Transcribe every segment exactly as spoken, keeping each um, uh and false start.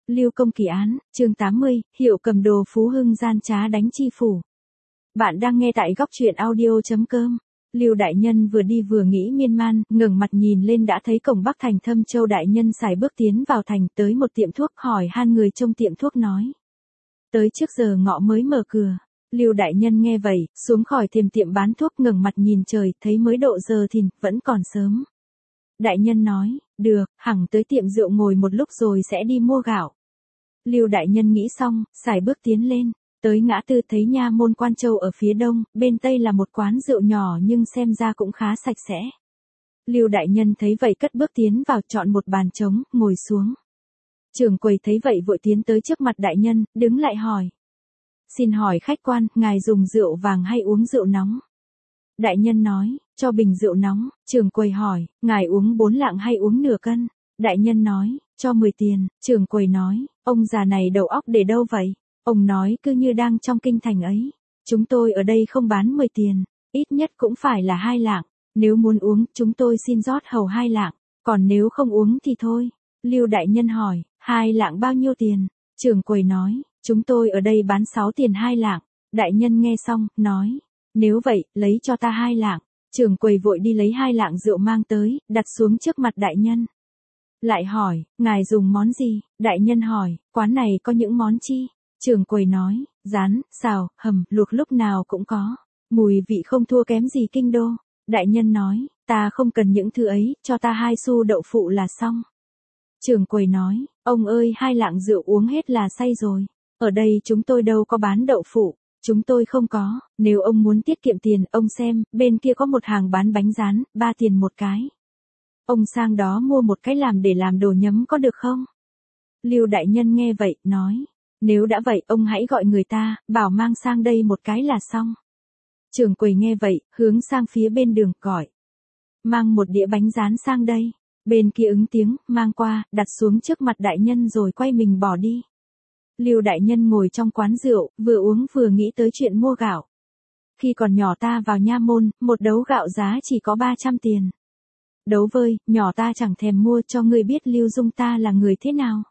Lưu Công Kỳ án, chương tám mươi, hiệu cầm đồ Phú Hưng gian trá đánh chi phủ. Bạn đang nghe tại góc truyện audio chấm com. Lưu đại nhân vừa đi vừa nghĩ miên man, ngẩng mặt nhìn lên đã thấy cổng Bắc thành Thâm Châu đại nhân sải bước tiến vào thành, tới một tiệm thuốc, hỏi han người trông tiệm thuốc nói: "Tới trước giờ ngọ mới mở cửa." Lưu đại nhân nghe vậy, xuống khỏi thềm tiệm bán thuốc, ngẩng mặt nhìn trời, thấy mới độ giờ thìn, vẫn còn sớm. Đại nhân nói: "Được, hẳn tới tiệm rượu ngồi một lúc rồi sẽ đi mua gạo." Lưu đại nhân nghĩ xong, sải bước tiến lên, tới ngã tư thấy nha môn Quan Châu ở phía đông, bên tây là một quán rượu nhỏ nhưng xem ra cũng khá sạch sẽ. Lưu đại nhân thấy vậy cất bước tiến vào, chọn một bàn trống, ngồi xuống. Trưởng quầy thấy vậy vội tiến tới trước mặt đại nhân, đứng lại hỏi: "Xin hỏi khách quan, ngài dùng rượu vàng hay uống rượu nóng?" Đại nhân nói: "Cho bình rượu nóng." Trưởng quầy hỏi: "Ngài uống bốn lạng hay uống nửa cân?" Đại nhân nói: "Cho mười tiền." Trưởng quầy nói: "Ông già này đầu óc để đâu vậy?" Ông nói: "Cứ như đang trong kinh thành ấy. Chúng tôi ở đây không bán mười tiền, ít nhất cũng phải là hai lạng. Nếu muốn uống, chúng tôi xin rót hầu hai lạng, còn nếu không uống thì thôi." Lưu đại nhân hỏi: "Hai lạng bao nhiêu tiền?" Trưởng quầy nói: "Chúng tôi ở đây bán sáu tiền hai lạng." Đại nhân nghe xong, nói: "Nếu vậy, lấy cho ta hai lạng." Trưởng quầy vội đi lấy hai lạng rượu mang tới, đặt xuống trước mặt đại nhân. Lại hỏi: "Ngài dùng món gì?" Đại nhân hỏi: "Quán này có những món chi?" Trưởng quầy nói: "Rán, xào, hầm, luộc lúc nào cũng có. Mùi vị không thua kém gì kinh đô." Đại nhân nói: "Ta không cần những thứ ấy, cho ta hai xu đậu phụ là xong." Trưởng quầy nói: "Ông ơi, hai lạng rượu uống hết là say rồi. Ở đây chúng tôi đâu có bán đậu phụ. Chúng tôi không có, nếu ông muốn tiết kiệm tiền, ông xem, bên kia có một hàng bán bánh rán, ba tiền một cái. Ông sang đó mua một cái làm để làm đồ nhấm có được không?" Lưu đại nhân nghe vậy, nói: "Nếu đã vậy, ông hãy gọi người ta, bảo mang sang đây một cái là xong." Trưởng quầy nghe vậy, hướng sang phía bên đường, gọi: "Mang một đĩa bánh rán sang đây." Bên kia ứng tiếng, mang qua, đặt xuống trước mặt đại nhân rồi quay mình bỏ đi. Lưu đại nhân ngồi trong quán rượu, vừa uống vừa nghĩ tới chuyện mua gạo. Khi còn nhỏ ta vào nha môn, một đấu gạo giá chỉ có ba trăm tiền. Đấu vơi, nhỏ ta chẳng thèm mua, cho ngươi biết Lưu Dung ta là người thế nào.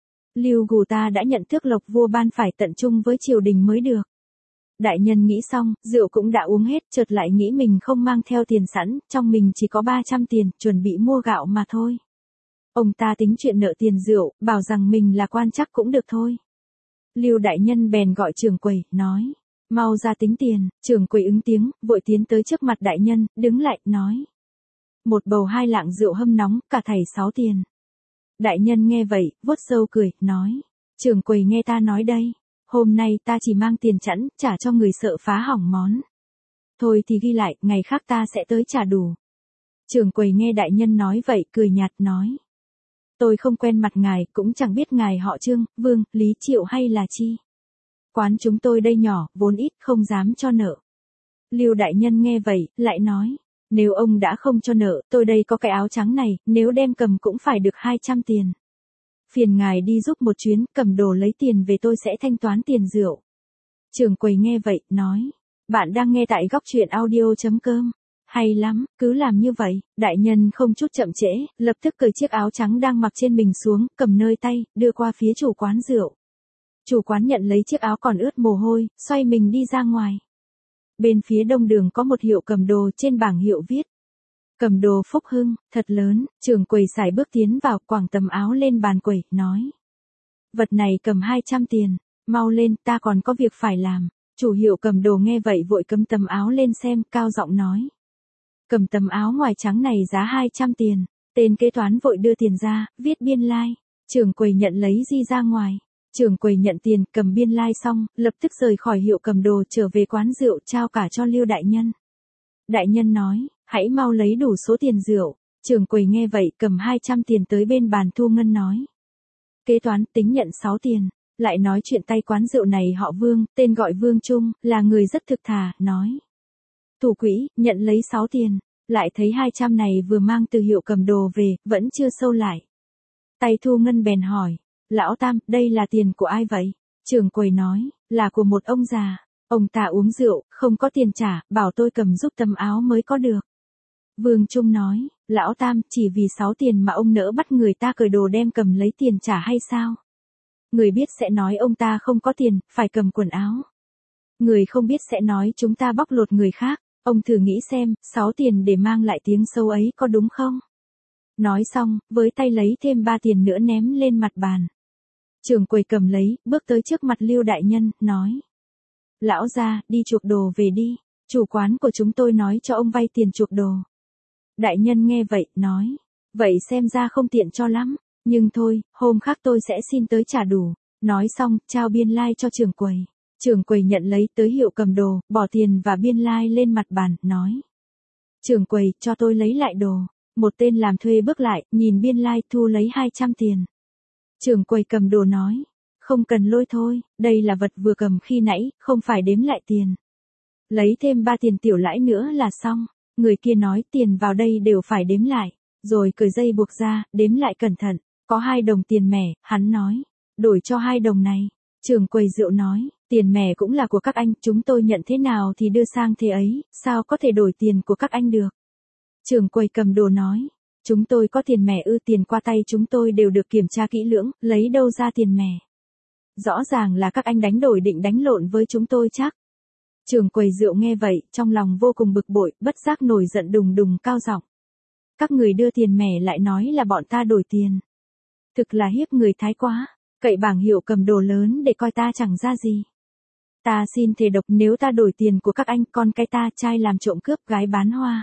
Lưu Gù ta đã nhận tước lộc vua ban, phải tận trung với triều đình mới được. Đại nhân nghĩ xong, rượu cũng đã uống hết, chợt lại nghĩ mình không mang theo tiền sẵn, trong mình chỉ có ba trăm tiền, chuẩn bị mua gạo mà thôi. Ông ta tính chuyện nợ tiền rượu, bảo rằng mình là quan chắc cũng được thôi. Lưu đại nhân bèn gọi trưởng quầy, nói: "Mau ra tính tiền." Trưởng quầy ứng tiếng, vội tiến tới trước mặt đại nhân, đứng lại, nói: "Một bầu hai lạng rượu hâm nóng, cả thảy sáu tiền." Đại nhân nghe vậy, vuốt râu cười, nói: "Trưởng quầy nghe ta nói đây, hôm nay ta chỉ mang tiền chẵn, trả cho người sợ phá hỏng món. Thôi thì ghi lại, ngày khác ta sẽ tới trả đủ." Trưởng quầy nghe đại nhân nói vậy, cười nhạt, nói: "Tôi không quen mặt ngài, cũng chẳng biết ngài họ Trương, Vương, Lý, Triệu hay là chi. Quán chúng tôi đây nhỏ, vốn ít, không dám cho nợ." Lưu đại nhân nghe vậy, lại nói: "Nếu ông đã không cho nợ, tôi đây có cái áo trắng này, nếu đem cầm cũng phải được hai trăm tiền. Phiền ngài đi giúp một chuyến, cầm đồ lấy tiền về, tôi sẽ thanh toán tiền rượu." Trưởng quầy nghe vậy, nói: "Bạn đang nghe tại góc truyện audio chấm com. Hay lắm, cứ làm như vậy." Đại nhân không chút chậm trễ, lập tức cởi chiếc áo trắng đang mặc trên mình xuống, cầm nơi tay, đưa qua phía chủ quán rượu. Chủ quán nhận lấy chiếc áo còn ướt mồ hôi, xoay mình đi ra ngoài. Bên phía đông đường có một hiệu cầm đồ, trên bảng hiệu viết: "Cầm đồ Phúc Hưng", thật lớn. Trưởng quầy sải bước tiến vào, quàng tấm áo lên bàn quầy, nói: "Vật này cầm hai trăm tiền, mau lên, ta còn có việc phải làm." Chủ hiệu cầm đồ nghe vậy vội cầm tấm áo lên xem, cao giọng nói: "Cầm tấm áo ngoài trắng này giá hai trăm tiền." Tên kế toán vội đưa tiền ra, viết biên lai. Trưởng quầy nhận lấy di ra ngoài. Trưởng quầy nhận tiền, cầm biên lai xong, lập tức rời khỏi hiệu cầm đồ, trở về quán rượu, trao cả cho Lưu đại nhân. Đại nhân nói: "Hãy mau lấy đủ số tiền rượu." Trưởng quầy nghe vậy, cầm hai trăm tiền tới bên bàn thu ngân, nói: "Kế toán tính nhận sáu tiền." Lại nói chuyện tay quán rượu này họ Vương, tên gọi Vương Trung, là người rất thực thà, nói: "Thủ quỹ, nhận lấy sáu tiền." Lại thấy hai trăm này vừa mang từ hiệu cầm đồ về, vẫn chưa sâu lại. Tay thu ngân bèn hỏi: "Lão Tam, đây là tiền của ai vậy?" Trưởng quầy nói: "Là của một ông già. Ông ta uống rượu, không có tiền trả, bảo tôi cầm giúp tấm áo mới có được." Vương Trung nói: "Lão Tam, chỉ vì sáu tiền mà ông nỡ bắt người ta cởi đồ đem cầm lấy tiền trả hay sao?" Người biết sẽ nói ông ta không có tiền, phải cầm quần áo. Người không biết sẽ nói chúng ta bóc lột người khác, ông thử nghĩ xem, sáu tiền để mang lại tiếng xấu ấy có đúng không? Nói xong, với tay lấy thêm ba tiền nữa ném lên mặt bàn. Trưởng quầy cầm lấy, bước tới trước mặt Lưu đại nhân, nói. Lão gia, đi chuộc đồ về đi, chủ quán của chúng tôi nói cho ông vay tiền chuộc đồ. Đại nhân nghe vậy, nói. Vậy xem ra không tiện cho lắm, nhưng thôi, hôm khác tôi sẽ xin tới trả đủ. Nói xong, trao biên lai like cho trưởng quầy. Trưởng quầy nhận lấy tới hiệu cầm đồ, bỏ tiền và biên lai like lên mặt bàn, nói. Trưởng quầy, cho tôi lấy lại đồ. Một tên làm thuê bước lại, nhìn biên lai like, thu lấy hai trăm tiền. Trưởng quầy cầm đồ nói. Không cần lôi thôi, đây là vật vừa cầm khi nãy, không phải đếm lại tiền. Lấy thêm ba tiền tiểu lãi nữa là xong. Người kia nói tiền vào đây đều phải đếm lại. Rồi cởi dây buộc ra, đếm lại cẩn thận. Có hai đồng tiền mẻ, hắn nói. Đổi cho hai đồng này. Trưởng quầy rượu nói. Tiền mẻ cũng là của các anh, chúng tôi nhận thế nào thì đưa sang thế ấy, sao có thể đổi tiền của các anh được. Trưởng quầy cầm đồ nói. Chúng tôi có tiền mẻ ư, tiền qua tay chúng tôi đều được kiểm tra kỹ lưỡng, lấy đâu ra tiền mẻ. Rõ ràng là các anh đánh đổi định đánh lộn với chúng tôi chắc. Trưởng quầy rượu nghe vậy, trong lòng vô cùng bực bội, bất giác nổi giận đùng đùng cao giọng. Các người đưa tiền mẻ lại nói là bọn ta đổi tiền. Thực là hiếp người thái quá, cậy bảng hiệu cầm đồ lớn để coi ta chẳng ra gì. Ta xin thề độc, nếu ta đổi tiền của các anh, con cái ta trai làm trộm cướp, gái bán hoa.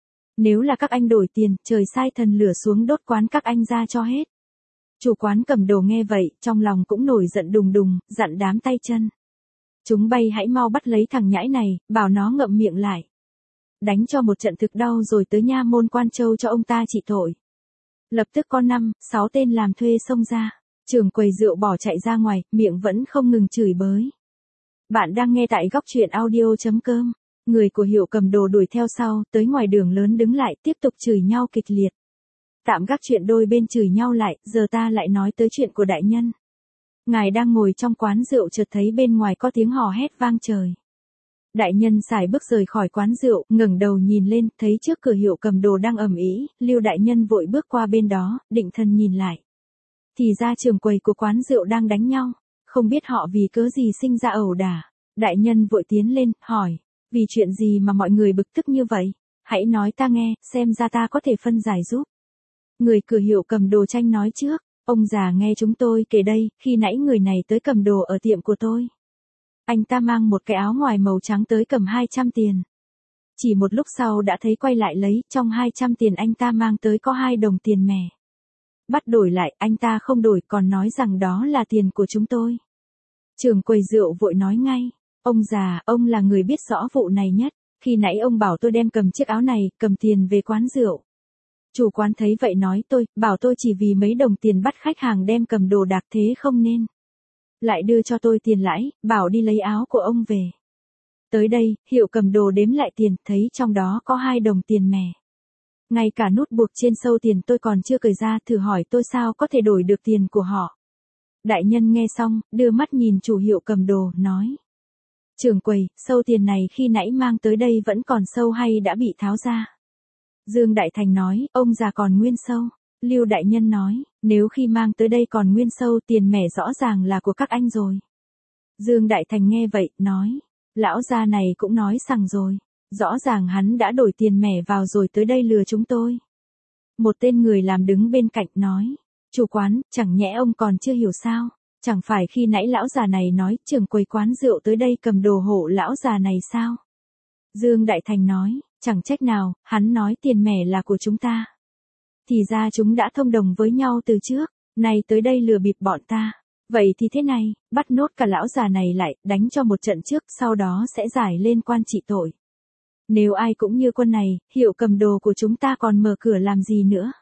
Nếu là các anh đổi tiền, trời sai thần lửa xuống đốt quán các anh ra cho hết. Chủ quán cầm đồ nghe vậy, trong lòng cũng nổi giận đùng đùng, dặn đám tay chân. Chúng bay hãy mau bắt lấy thằng nhãi này, bảo nó ngậm miệng lại. Đánh cho một trận thực đau rồi tới nha môn Quan Châu cho ông ta trị tội. Lập tức có năm, sáu tên làm thuê xông ra. Trưởng quầy rượu bỏ chạy ra ngoài, miệng vẫn không ngừng chửi bới. Bạn đang nghe tại góc truyện audio chấm com. Người của hiệu cầm đồ đuổi theo sau, tới ngoài đường lớn đứng lại, tiếp tục chửi nhau kịch liệt. Tạm gác chuyện đôi bên chửi nhau lại, giờ ta lại nói tới chuyện của đại nhân. Ngài đang ngồi trong quán rượu chợt thấy bên ngoài có tiếng hò hét vang trời. Đại nhân sải bước rời khỏi quán rượu, ngẩng đầu nhìn lên, thấy trước cửa hiệu cầm đồ đang ầm ĩ, Lưu đại nhân vội bước qua bên đó, định thần nhìn lại. Thì ra trưởng quầy của quán rượu đang đánh nhau, không biết họ vì cớ gì sinh ra ẩu đả. Đại nhân vội tiến lên, hỏi, vì chuyện gì mà mọi người bực tức như vậy? Hãy nói ta nghe, xem ra ta có thể phân giải giúp. Người cửa hiệu cầm đồ tranh nói trước, ông già nghe chúng tôi kể đây, khi nãy người này tới cầm đồ ở tiệm của tôi. Anh ta mang một cái áo ngoài màu trắng tới cầm hai trăm tiền. Chỉ một lúc sau đã thấy quay lại lấy, trong hai trăm tiền anh ta mang tới có hai đồng tiền mẻ. Bắt đổi lại, anh ta không đổi còn nói rằng đó là tiền của chúng tôi. Trưởng quầy rượu vội nói ngay, ông già, ông là người biết rõ vụ này nhất, khi nãy ông bảo tôi đem cầm chiếc áo này, cầm tiền về quán rượu. Chủ quán thấy vậy nói tôi, bảo tôi chỉ vì mấy đồng tiền bắt khách hàng đem cầm đồ đạc thế không nên. Lại đưa cho tôi tiền lãi, bảo đi lấy áo của ông về. Tới đây, hiệu cầm đồ đếm lại tiền, thấy trong đó có hai đồng tiền mẻ. Ngay cả nút buộc trên sâu tiền tôi còn chưa cởi ra, thử hỏi tôi sao có thể đổi được tiền của họ. Đại nhân nghe xong, đưa mắt nhìn chủ hiệu cầm đồ, nói. Trưởng quầy, sâu tiền này khi nãy mang tới đây vẫn còn sâu hay đã bị tháo ra? Dương Đại Thành nói, ông già còn nguyên sâu. Lưu đại nhân nói, nếu khi mang tới đây còn nguyên sâu tiền mẻ rõ ràng là của các anh rồi. Dương Đại Thành nghe vậy, nói, lão già này cũng nói sằng rồi, rõ ràng hắn đã đổi tiền mẻ vào rồi tới đây lừa chúng tôi. Một tên người làm đứng bên cạnh nói, chủ quán, chẳng nhẽ ông còn chưa hiểu sao, chẳng phải khi nãy lão già này nói trưởng quầy quán rượu tới đây cầm đồ hộ lão già này sao? Dương Đại Thành nói, chẳng trách nào, hắn nói tiền mẻ là của chúng ta. Thì ra chúng đã thông đồng với nhau từ trước, nay tới đây lừa bịp bọn ta. Vậy thì thế này, bắt nốt cả lão già này lại, đánh cho một trận trước, sau đó sẽ giải lên quan trị tội. Nếu ai cũng như quân này, hiệu cầm đồ của chúng ta còn mở cửa làm gì nữa.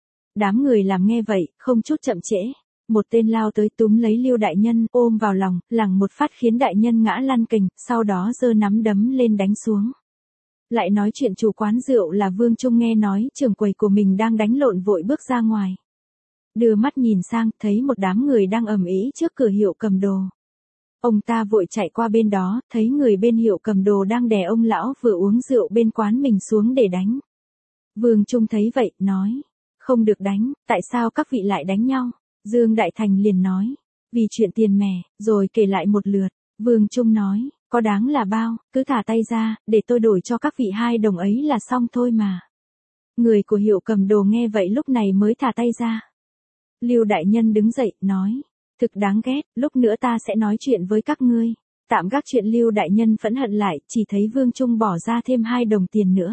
Đám người làm nghe vậy, không chút chậm trễ. Một tên lao tới túm lấy Lưu đại nhân, ôm vào lòng, lằng một phát khiến đại nhân ngã lăn kình, sau đó giơ nắm đấm lên đánh xuống. Lại nói chuyện chủ quán rượu là Vương Trung nghe nói trưởng quầy của mình đang đánh lộn vội bước ra ngoài. Đưa mắt nhìn sang, thấy một đám người đang ầm ĩ trước cửa hiệu cầm đồ. Ông ta vội chạy qua bên đó, thấy người bên hiệu cầm đồ đang đè ông lão vừa uống rượu bên quán mình xuống để đánh. Vương Trung thấy vậy, nói, không được đánh, tại sao các vị lại đánh nhau? Dương Đại Thành liền nói, Vì chuyện tiền mẻ, rồi kể lại một lượt. Vương Trung nói, có đáng là bao, cứ thả tay ra, để tôi đổi cho các vị hai đồng ấy là xong thôi mà. Người của Hiệu Cầm Đồ nghe vậy lúc này mới thả tay ra. Lưu đại nhân đứng dậy, nói, thực đáng ghét, lúc nữa ta sẽ nói chuyện với các ngươi. Tạm gác chuyện Lưu đại nhân phẫn hận lại, chỉ thấy Vương Trung bỏ ra thêm hai đồng tiền nữa.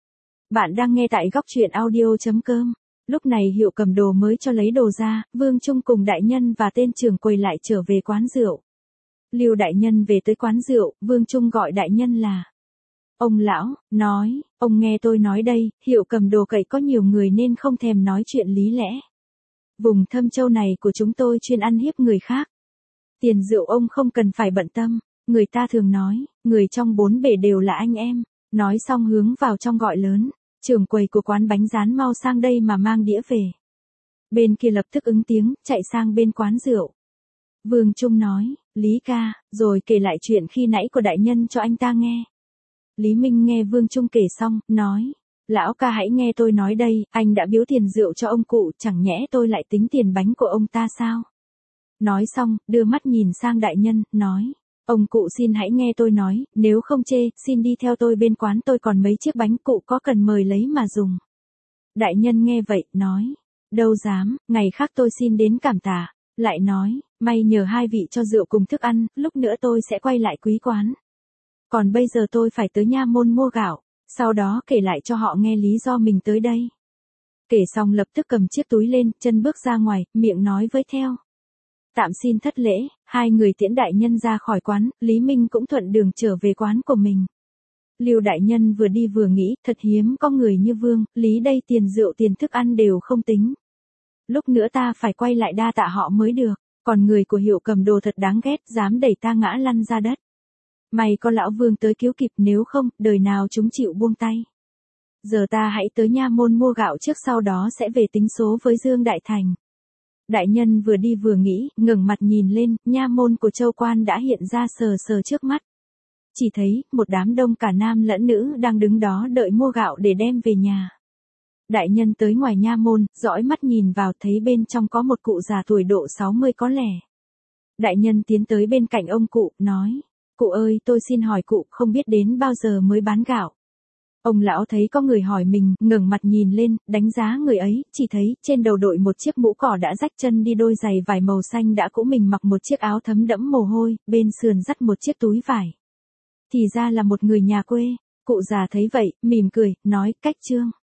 Bạn đang nghe tại góc truyện audio chấm com. Lúc này Hiệu Cầm Đồ mới cho lấy đồ ra, Vương Trung cùng đại nhân và tên trưởng quầy lại trở về quán rượu. Lưu đại nhân về tới quán rượu, Vương Trung gọi đại nhân là ông lão, nói, ông nghe tôi nói đây, Hiệu Cầm Đồ cậy có nhiều người nên không thèm nói chuyện lý lẽ. Vùng Thâm Châu này của chúng tôi chuyên ăn hiếp người khác. Tiền rượu ông không cần phải bận tâm, người ta thường nói, người trong bốn bể đều là anh em. Nói xong hướng vào trong gọi lớn, trưởng quầy của quán bánh rán mau sang đây mà mang đĩa về. Bên kia lập tức ứng tiếng, chạy sang bên quán rượu. Vương Trung nói, Lý ca, rồi kể lại chuyện khi nãy của đại nhân cho anh ta nghe. Lý Minh nghe Vương Trung kể xong, nói, lão ca hãy nghe tôi nói đây, anh đã biếu tiền rượu cho ông cụ, chẳng nhẽ tôi lại tính tiền bánh của ông ta sao? Nói xong, đưa mắt nhìn sang đại nhân, nói, ông cụ xin hãy nghe tôi nói, nếu không chê, xin đi theo tôi bên quán tôi còn mấy chiếc bánh cụ có cần mời lấy mà dùng. Đại nhân nghe vậy, nói, đâu dám, ngày khác tôi xin đến cảm tạ. Lại nói, may nhờ hai vị cho rượu cùng thức ăn, lúc nữa tôi sẽ quay lại quý quán. Còn bây giờ tôi phải tới nha môn mua gạo, sau đó kể lại cho họ nghe lý do mình tới đây. Kể xong lập tức cầm chiếc túi lên, chân bước ra ngoài, miệng nói với theo. Tạm xin thất lễ, hai người tiễn đại nhân ra khỏi quán, Lý Minh cũng thuận đường trở về quán của mình. Lưu đại nhân vừa đi vừa nghĩ, thật hiếm có người như Vương, Lý đây tiền rượu tiền thức ăn đều không tính. Lúc nữa ta phải quay lại đa tạ họ mới được, còn người của Hiệu Cầm Đồ thật đáng ghét, dám đẩy ta ngã lăn ra đất. May có lão Vương tới cứu kịp, nếu không, đời nào chúng chịu buông tay. Giờ ta hãy tới nha môn mua gạo trước, sau đó sẽ về tính số với Dương Đại Thành. Đại nhân vừa đi vừa nghĩ, ngẩng mặt nhìn lên, nha môn của Châu Quan đã hiện ra sờ sờ trước mắt. Chỉ thấy, một đám đông cả nam lẫn nữ đang đứng đó đợi mua gạo để đem về nhà. Đại nhân tới ngoài nha môn, dõi mắt nhìn vào, thấy bên trong có một cụ già tuổi độ sáu mươi có lẻ. Đại nhân tiến tới bên cạnh ông cụ, nói, cụ ơi, tôi xin hỏi cụ, không biết đến bao giờ mới bán gạo. Ông lão thấy có người hỏi mình, ngẩng mặt nhìn lên, đánh giá người ấy, chỉ thấy trên đầu đội một chiếc mũ cỏ đã rách, chân đi đôi giày vải màu xanh đã cũ, mình mặc một chiếc áo thấm đẫm mồ hôi, bên sườn dắt một chiếc túi vải. Thì ra là một người nhà quê. Cụ già thấy vậy, mỉm cười, nói, cách Trương.